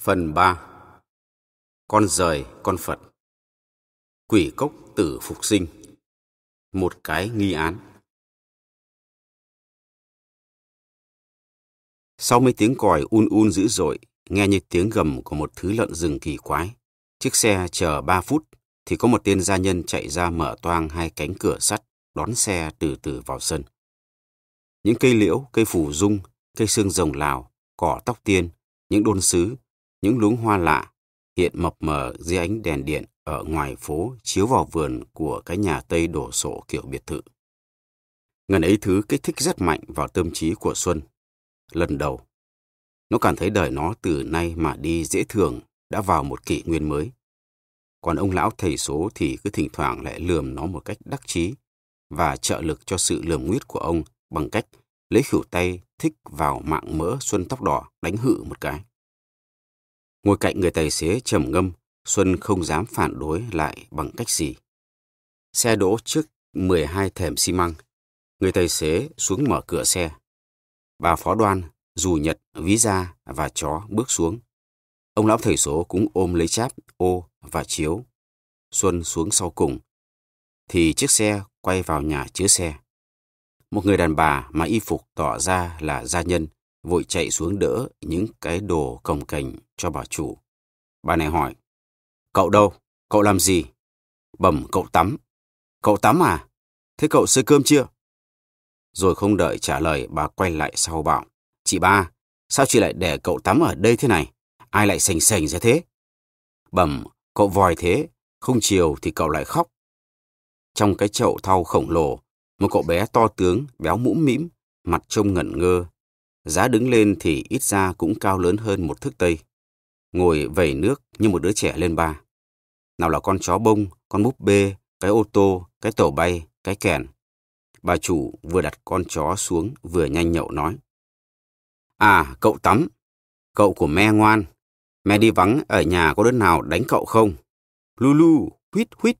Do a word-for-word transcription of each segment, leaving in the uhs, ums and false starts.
Phần ba. Con dời con Phật. Quỷ cốc tử phục sinh. Một cái nghi án. Sau mấy tiếng còi un un dữ dội, nghe như tiếng gầm của một thứ lợn rừng kỳ quái. Chiếc xe chờ ba phút thì có một tên gia nhân chạy ra mở toang hai cánh cửa sắt, đón xe từ từ vào sân. Những cây liễu, cây phù dung, cây xương rồng Lào, cỏ tóc tiên, những đôn sứ, những luống hoa lạ hiện mập mờ dưới ánh đèn điện ở ngoài phố chiếu vào vườn của cái nhà Tây đổ sộ kiểu biệt thự. Ngần ấy thứ kích thích rất mạnh vào tâm trí của Xuân. Lần đầu, nó cảm thấy đời nó từ nay mà đi dễ thường đã vào một kỷ nguyên mới. Còn ông lão thầy số thì cứ thỉnh thoảng lại lườm nó một cách đắc chí và trợ lực cho sự lườm nguyết của ông bằng cách lấy khuỷu tay thích vào mạng mỡ Xuân tóc đỏ đánh hự một cái. Ngồi cạnh người tài xế trầm ngâm, Xuân không dám phản đối lại bằng cách gì. Xe đỗ trước mười hai thềm xi măng. Người tài xế xuống mở cửa xe. Bà Phó Đoan, dù nhật, ví da và chó bước xuống. Ông lão thầy số cũng ôm lấy cháp, ô và chiếu. Xuân xuống sau cùng. Thì chiếc xe quay vào nhà chứa xe. Một người đàn bà mà y phục tỏ ra là gia nhân vội chạy xuống đỡ những cái đồ cồng kềnh cho bà chủ. Bà này hỏi: "Cậu đâu? Cậu làm gì?" "Bẩm cậu tắm." "Cậu tắm à? Thế cậu xơi cơm chưa?" Rồi không đợi trả lời, bà quay lại sau bảo: "Chị ba, sao chị lại để cậu tắm ở đây thế này? Ai lại sành sành ra thế?" "Bẩm, cậu vòi thế, không chiều thì cậu lại khóc." Trong cái chậu thau khổng lồ, một cậu bé to tướng, béo mũm mĩm, mặt trông ngẩn ngơ. Giá đứng lên thì ít ra cũng cao lớn hơn một thước tây. Ngồi vẩy nước như một đứa trẻ lên ba. Nào là con chó bông, con búp bê, cái ô tô, cái tàu bay, cái kèn. Bà chủ vừa đặt con chó xuống vừa nhanh nhậu nói: "À, cậu tắm. Cậu của me ngoan. Me đi vắng ở nhà có đứa nào đánh cậu không? Lu lu, huýt huýt."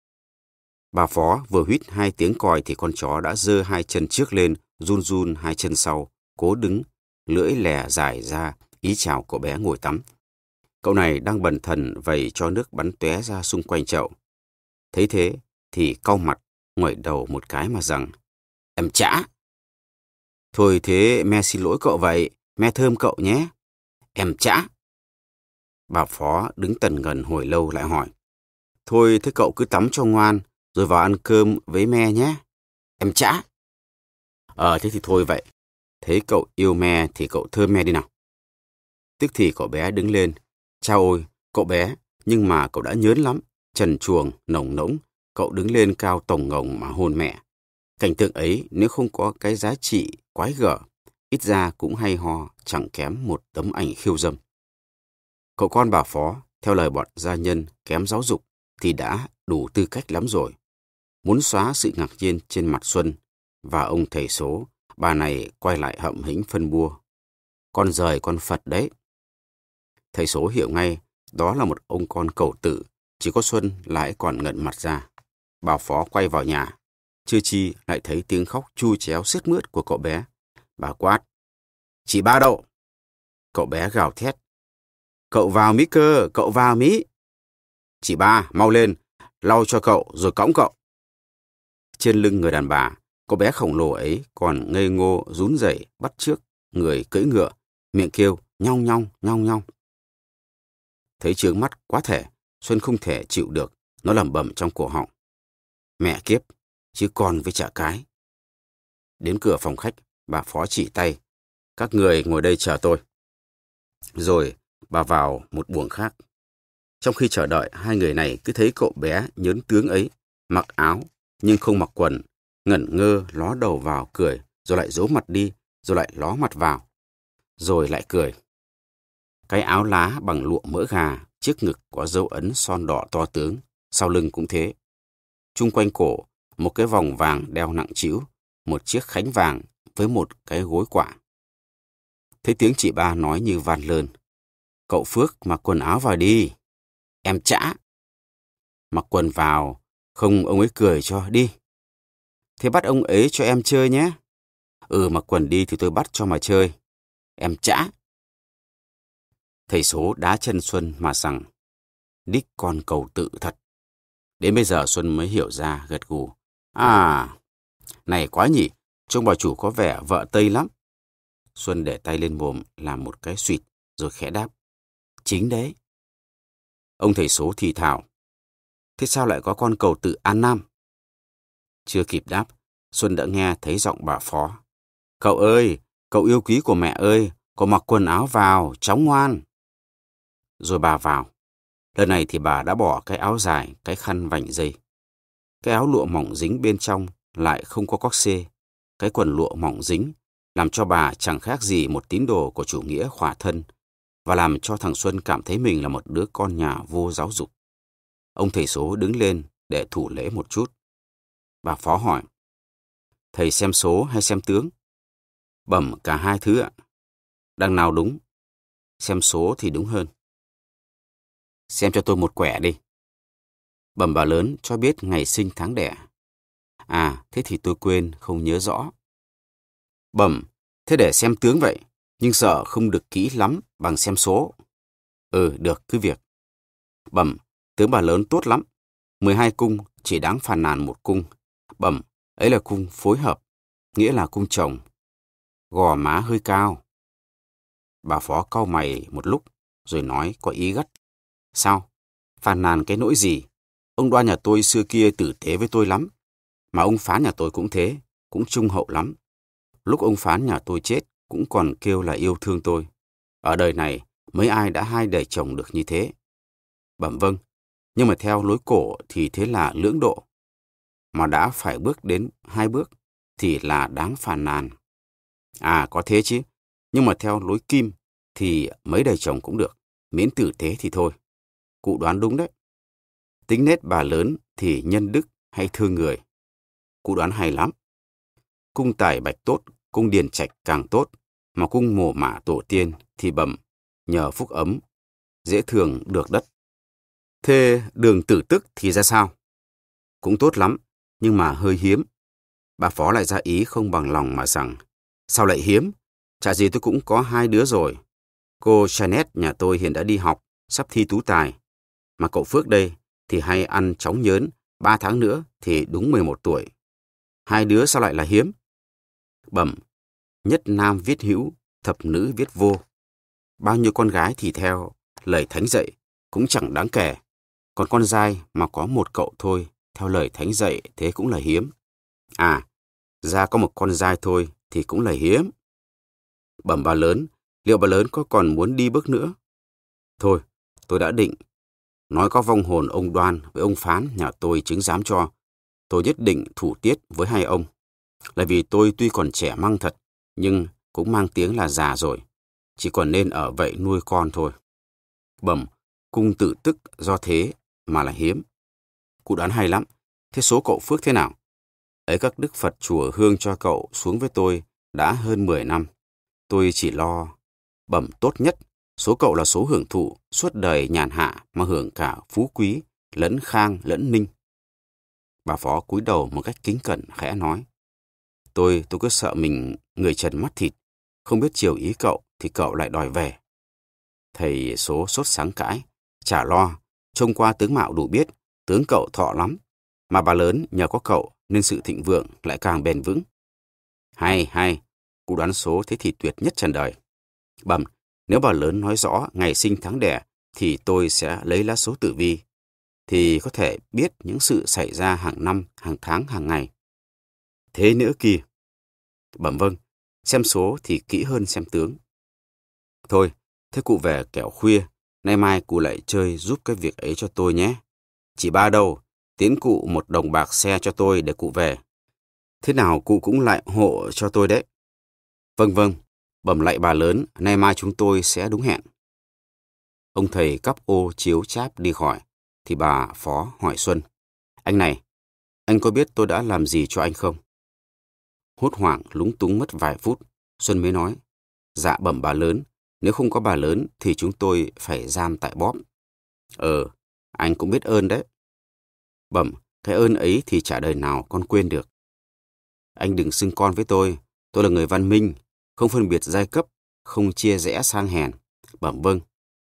Bà Phó vừa huýt hai tiếng còi thì con chó đã giơ hai chân trước lên, run run hai chân sau, cố đứng, lưỡi lè dài ra, ý chào cậu bé ngồi tắm. Cậu này đang bần thần vẩy cho nước bắn tóe ra xung quanh chậu. Thấy thế thì cau mặt, ngoẩy đầu một cái mà rằng: "Em chã." "Thôi thế me xin lỗi cậu vậy, me thơm cậu nhé." "Em chã." Bà Phó đứng tần ngần hồi lâu lại hỏi: "Thôi thế cậu cứ tắm cho ngoan, rồi vào ăn cơm với me nhé." "Em chã." "Ờ thế thì thôi vậy. Thấy cậu yêu me thì cậu thơm me đi nào." Tức thì cậu bé đứng lên. Chao ôi, cậu bé, nhưng mà cậu đã nhớn lắm, trần truồng, nồng nỗng, cậu đứng lên cao tổng ngồng mà hôn mẹ. Cảnh tượng ấy nếu không có cái giá trị quái gở, ít ra cũng hay ho, chẳng kém một tấm ảnh khiêu dâm. Cậu con bà Phó, theo lời bọn gia nhân kém giáo dục, thì đã đủ tư cách lắm rồi. Muốn xóa sự ngạc nhiên trên mặt Xuân và ông thầy số, bà này quay lại hậm hĩnh phân bua: "Con dời con Phật đấy." Thầy số hiểu ngay đó là một ông con cẩu tử, chỉ có Xuân lại còn ngẩn mặt ra. Bà Phó quay vào nhà, chưa chi lại thấy tiếng khóc chu chéo sướt mướt của cậu bé. Bà quát: "Chị ba đâu?" Cậu bé gào thét: "Cậu vào mí cơ, cậu vào mí." "Chị ba, mau lên, lau cho cậu rồi cõng cậu." Trên lưng người đàn bà, cậu bé khổng lồ ấy còn ngây ngô rún rẩy bắt chước người cưỡi ngựa, miệng kêu nhong nhong nhong nhong. Thấy chướng mắt quá thể, Xuân không thể chịu được, nó lẩm bẩm trong cổ họng: "Mẹ kiếp, chứ con với chả cái." Đến cửa phòng khách, bà Phó chỉ tay: "Các người ngồi đây chờ tôi." Rồi bà vào một buồng khác. Trong khi chờ đợi, hai người này cứ thấy cậu bé nhớn tướng ấy, mặc áo nhưng không mặc quần, ngẩn ngơ ló đầu vào cười, rồi lại giấu mặt đi, rồi lại ló mặt vào, rồi lại cười. Cái áo lá bằng lụa mỡ gà, trước ngực có dấu ấn son đỏ to tướng, sau lưng cũng thế. Chung quanh cổ, một cái vòng vàng đeo nặng trĩu, một chiếc khánh vàng với một cái gối quả. Thấy tiếng chị ba nói như van lơn: "Cậu Phước mặc quần áo vào đi." "Em chã." "Mặc quần vào, không ông ấy cười cho đi." "Thế bắt ông ấy cho em chơi nhé." "Ừ, mặc quần đi thì tôi bắt cho mà chơi." "Em chã." Thầy số đá chân Xuân mà rằng, đích con cầu tự thật. Đến bây giờ Xuân mới hiểu ra, gật gù. À, này quá nhỉ, trông bà chủ có vẻ vợ Tây lắm. Xuân để tay lên mồm làm một cái suỵt rồi khẽ đáp. Chính đấy. Ông thầy số thì thào. Thế sao lại có con cầu tự An Nam? Chưa kịp đáp, Xuân đã nghe thấy giọng bà Phó. Cậu ơi, cậu yêu quý của mẹ ơi, cậu mặc quần áo vào, cháu ngoan. Rồi bà vào. Lần này thì bà đã bỏ cái áo dài, cái khăn vành dây. Cái áo lụa mỏng dính bên trong lại không có cóc xê. Cái quần lụa mỏng dính làm cho bà chẳng khác gì một tín đồ của chủ nghĩa khỏa thân và làm cho thằng Xuân cảm thấy mình là một đứa con nhà vô giáo dục. Ông thầy số đứng lên để thủ lễ một chút. Bà Phó hỏi, thầy xem số hay xem tướng? Bẩm cả hai thứ ạ. Đằng nào đúng? Xem số thì đúng hơn. Xem cho tôi một quẻ đi. Bẩm bà lớn cho biết ngày sinh tháng đẻ. À, thế thì tôi quên, không nhớ rõ. Bẩm, thế để xem tướng vậy, nhưng sợ không được kỹ lắm bằng xem số. Ừ, được, cứ việc. Bẩm, tướng bà lớn tốt lắm. mười hai cung chỉ đáng phàn nàn một cung. Bẩm, ấy là cung phối hợp, nghĩa là cung chồng. Gò má hơi cao. Bà Phó cau mày một lúc, rồi nói có ý gắt. Sao? Phàn nàn cái nỗi gì? Ông Đoan nhà tôi xưa kia tử tế với tôi lắm. Mà ông Phán nhà tôi cũng thế, cũng trung hậu lắm. Lúc ông Phán nhà tôi chết, cũng còn kêu là yêu thương tôi. Ở đời này, mấy ai đã hai đời chồng được như thế? Bẩm vâng, nhưng mà theo lối cổ thì thế là lưỡng độ. Mà đã phải bước đến hai bước, thì là đáng phàn nàn. À, có thế chứ. Nhưng mà theo lối kim, thì mấy đời chồng cũng được. Miễn tử tế thì thôi. Cụ đoán đúng đấy. Tính nết bà lớn thì nhân đức hay thương người. Cụ đoán hay lắm. Cung tài bạch tốt, cung điền trạch càng tốt. Mà cung mồ mả tổ tiên thì bẩm, nhờ phúc ấm, dễ thường được đất. Thế đường tử tức thì ra sao? Cũng tốt lắm, nhưng mà hơi hiếm. Bà Phó lại ra ý không bằng lòng mà rằng, sao lại hiếm? Chả gì tôi cũng có hai đứa rồi. Cô Janet nhà tôi hiện đã đi học, sắp thi tú tài. Mà cậu Phước đây thì hay ăn chóng nhớn, ba tháng nữa thì đúng mười một tuổi. Hai đứa sao lại là hiếm? Bẩm, nhất nam viết hữu, thập nữ viết vô. Bao nhiêu con gái thì theo lời thánh dạy cũng chẳng đáng kể. Còn con trai mà có một cậu thôi, theo lời thánh dạy thế cũng là hiếm. À, ra có một con trai thôi thì cũng là hiếm. Bẩm bà lớn, liệu bà lớn có còn muốn đi bước nữa? Thôi, tôi đã định. Nói có vong hồn ông Đoan với ông Phán nhà tôi chứng giám cho. Tôi nhất định thủ tiết với hai ông. Là vì tôi tuy còn trẻ măng thật, nhưng cũng mang tiếng là già rồi. Chỉ còn nên ở vậy nuôi con thôi. Bẩm, cung tự tức do thế mà là hiếm. Cụ đoán hay lắm. Thế số cậu Phước thế nào? Ấy các đức Phật chùa hương cho cậu xuống với tôi đã hơn mười năm. Tôi chỉ lo. Bẩm tốt nhất, số cậu là số hưởng thụ suốt đời nhàn hạ mà hưởng cả phú quý, lẫn khang lẫn ninh. Bà Phó cúi đầu một cách kính cẩn khẽ nói. Tôi, tôi cứ sợ mình người trần mắt thịt, không biết chiều ý cậu thì cậu lại đòi về. Thầy số sốt sáng cãi, chả lo, trông qua tướng mạo đủ biết, tướng cậu thọ lắm. Mà bà lớn nhờ có cậu nên sự thịnh vượng lại càng bền vững. Hay, hay, cụ đoán số thế thì tuyệt nhất trần đời. Bẩm, nếu bà lớn nói rõ ngày sinh tháng đẻ thì tôi sẽ lấy lá số tử vi. Thì có thể biết những sự xảy ra hàng năm, hàng tháng, hàng ngày. Thế nữa kia. Bẩm vâng, xem số thì kỹ hơn xem tướng. Thôi, thế cụ về kẻo khuya, nay mai cụ lại chơi giúp cái việc ấy cho tôi nhé. Chỉ ba đâu, tiến cụ một đồng bạc xe cho tôi để cụ về. Thế nào cụ cũng lại hộ cho tôi đấy. Vâng vâng, bẩm lạy bà lớn, nay mai chúng tôi sẽ đúng hẹn. Ông thầy cắp ô chiếu cháp đi khỏi, thì bà Phó hỏi Xuân. Anh này, anh có biết tôi đã làm gì cho anh không? Hốt hoảng lúng túng mất vài phút, Xuân mới nói. Dạ bẩm bà lớn, nếu không có bà lớn thì chúng tôi phải giam tại bóp. Ờ, anh cũng biết ơn đấy. Bẩm, cái ơn ấy thì chả đời nào con quên được. Anh đừng xưng con với tôi, tôi là người văn minh, không phân biệt giai cấp, không chia rẽ sang hèn. Bẩm vâng,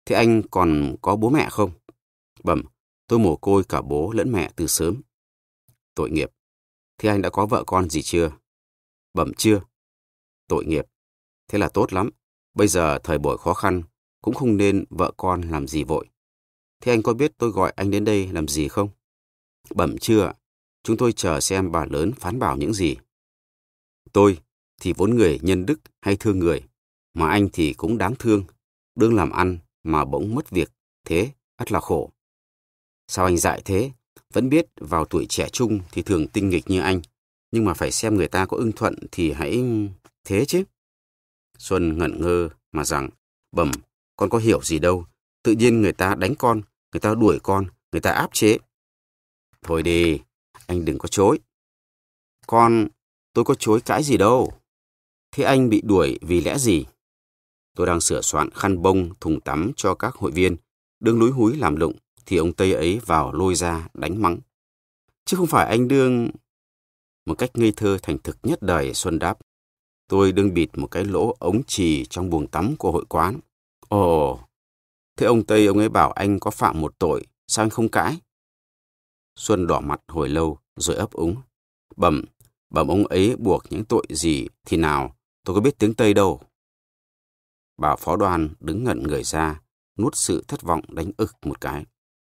Thế anh còn có bố mẹ không? Bẩm, tôi mồ côi cả bố lẫn mẹ từ sớm. Tội nghiệp. Thế anh đã có vợ con gì chưa? Bẩm chưa. Tội nghiệp. Thế là tốt lắm. Bây giờ thời buổi khó khăn, cũng không nên vợ con làm gì vội. Thế anh có biết tôi gọi anh đến đây làm gì không? Bẩm chưa ạ. Chúng tôi chờ xem bà lớn phán bảo những gì. Tôi thì vốn người nhân đức hay thương người, mà anh thì cũng đáng thương, đương làm ăn mà bỗng mất việc, thế ắt là khổ. Sao anh dại thế? Vẫn biết vào tuổi trẻ trung thì thường tinh nghịch như anh, nhưng mà phải xem người ta có ưng thuận thì hãy thế chứ. Xuân ngẩn ngơ mà rằng, bẩm, con có hiểu gì đâu, tự nhiên người ta đánh con, người ta đuổi con, người ta áp chế. Thôi đi, anh đừng có chối. Con, tôi có chối cãi gì đâu. Thế anh bị đuổi vì lẽ gì? Tôi đang sửa soạn khăn bông, thùng tắm cho các hội viên, đương lúi húi làm lụng, thì ông Tây ấy vào lôi ra đánh mắng. Chứ không phải anh đương... Một cách ngây thơ thành thực nhất đời, Xuân đáp. Tôi đương bịt một cái lỗ ống chì trong buồng tắm của hội quán. Ồ, thế ông Tây ông ấy bảo anh có phạm một tội, sao anh không cãi? Xuân đỏ mặt hồi lâu rồi ấp úng. Bẩm, bẩm ông ấy buộc những tội gì thì nào, tôi có biết tiếng Tây đâu. Bà phó đoan đứng ngẩn người ra, nuốt sự thất vọng đánh ực một cái.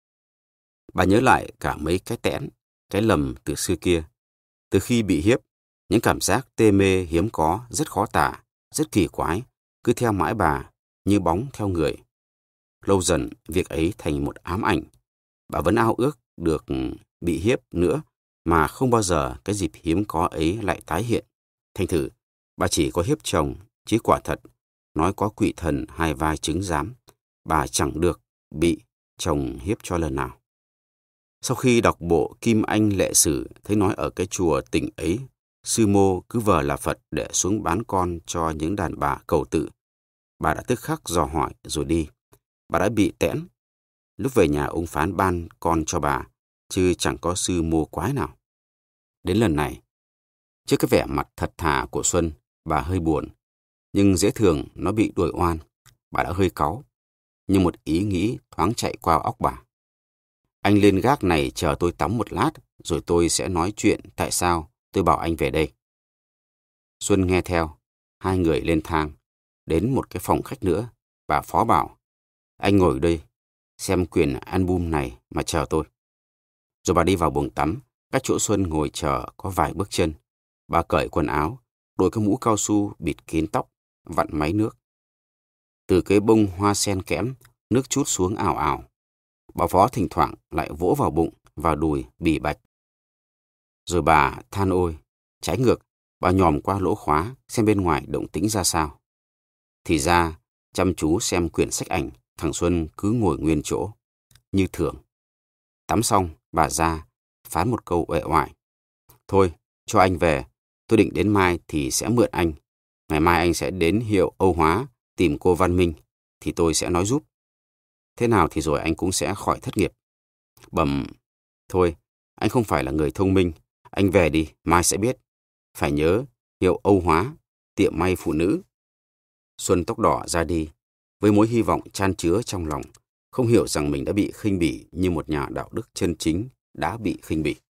Bà nhớ lại cả mấy cái tẽn, cái lầm từ xưa kia. Từ khi bị hiếp, những cảm giác tê mê hiếm có, rất khó tả, rất kỳ quái, cứ theo mãi bà, như bóng theo người. Lâu dần, việc ấy thành một ám ảnh. Bà vẫn ao ước được bị hiếp nữa, mà không bao giờ cái dịp hiếm có ấy lại tái hiện. Thành thử, bà chỉ có hiếp chồng, chứ quả thật, nói có quỷ thần hai vai chứng giám, bà chẳng được bị chồng hiếp cho lần nào. Sau khi đọc bộ Kim Anh Lệ Sử, thấy nói ở cái chùa Tỉnh ấy, sư mô cứ vờ là Phật để xuống bán con cho những đàn bà cầu tự. Bà đã tức khắc dò hỏi rồi đi. Bà đã bị tẽn. Lúc về nhà ông phán ban con cho bà, chứ chẳng có sư mô quái nào. Đến lần này, trước cái vẻ mặt thật thà của Xuân, bà hơi buồn. Nhưng dễ thường nó bị đuổi oan, bà đã hơi cáu. Nhưng một ý nghĩ thoáng chạy qua óc bà. Anh lên gác này chờ tôi tắm một lát, rồi tôi sẽ nói chuyện tại sao tôi bảo anh về đây. Xuân nghe theo, hai người lên thang, đến một cái phòng khách nữa. Bà phó bảo, anh ngồi đây, xem quyển album này mà chờ tôi. Rồi bà đi vào buồng tắm, cách chỗ Xuân ngồi chờ có vài bước chân. Bà cởi quần áo, đội cái mũ cao su bịt kín tóc, vặn máy nước. Từ cái bông hoa sen kẽm, nước trút xuống ào ào. Bà phó thỉnh thoảng lại vỗ vào bụng, vào đùi, bì bạch. Rồi bà than ôi, trái ngược, bà nhòm qua lỗ khóa xem bên ngoài động tĩnh ra sao. Thì ra, chăm chú xem quyển sách ảnh, thằng Xuân cứ ngồi nguyên chỗ, như thường. Tắm xong, bà ra, phán một câu uể oải. Thôi, cho anh về, tôi định đến mai thì sẽ mượn anh. Ngày mai anh sẽ đến hiệu Âu Hóa tìm cô Văn Minh, thì tôi sẽ nói giúp. Thế nào thì rồi anh cũng sẽ khỏi thất nghiệp. Bẩm, thôi, anh không phải là người thông minh. Anh về đi, mai sẽ biết. Phải nhớ, hiệu Âu Hóa, tiệm may phụ nữ. Xuân tóc đỏ ra đi, với mối hy vọng chan chứa trong lòng, không hiểu rằng mình đã bị khinh bỉ như một nhà đạo đức chân chính đã bị khinh bỉ.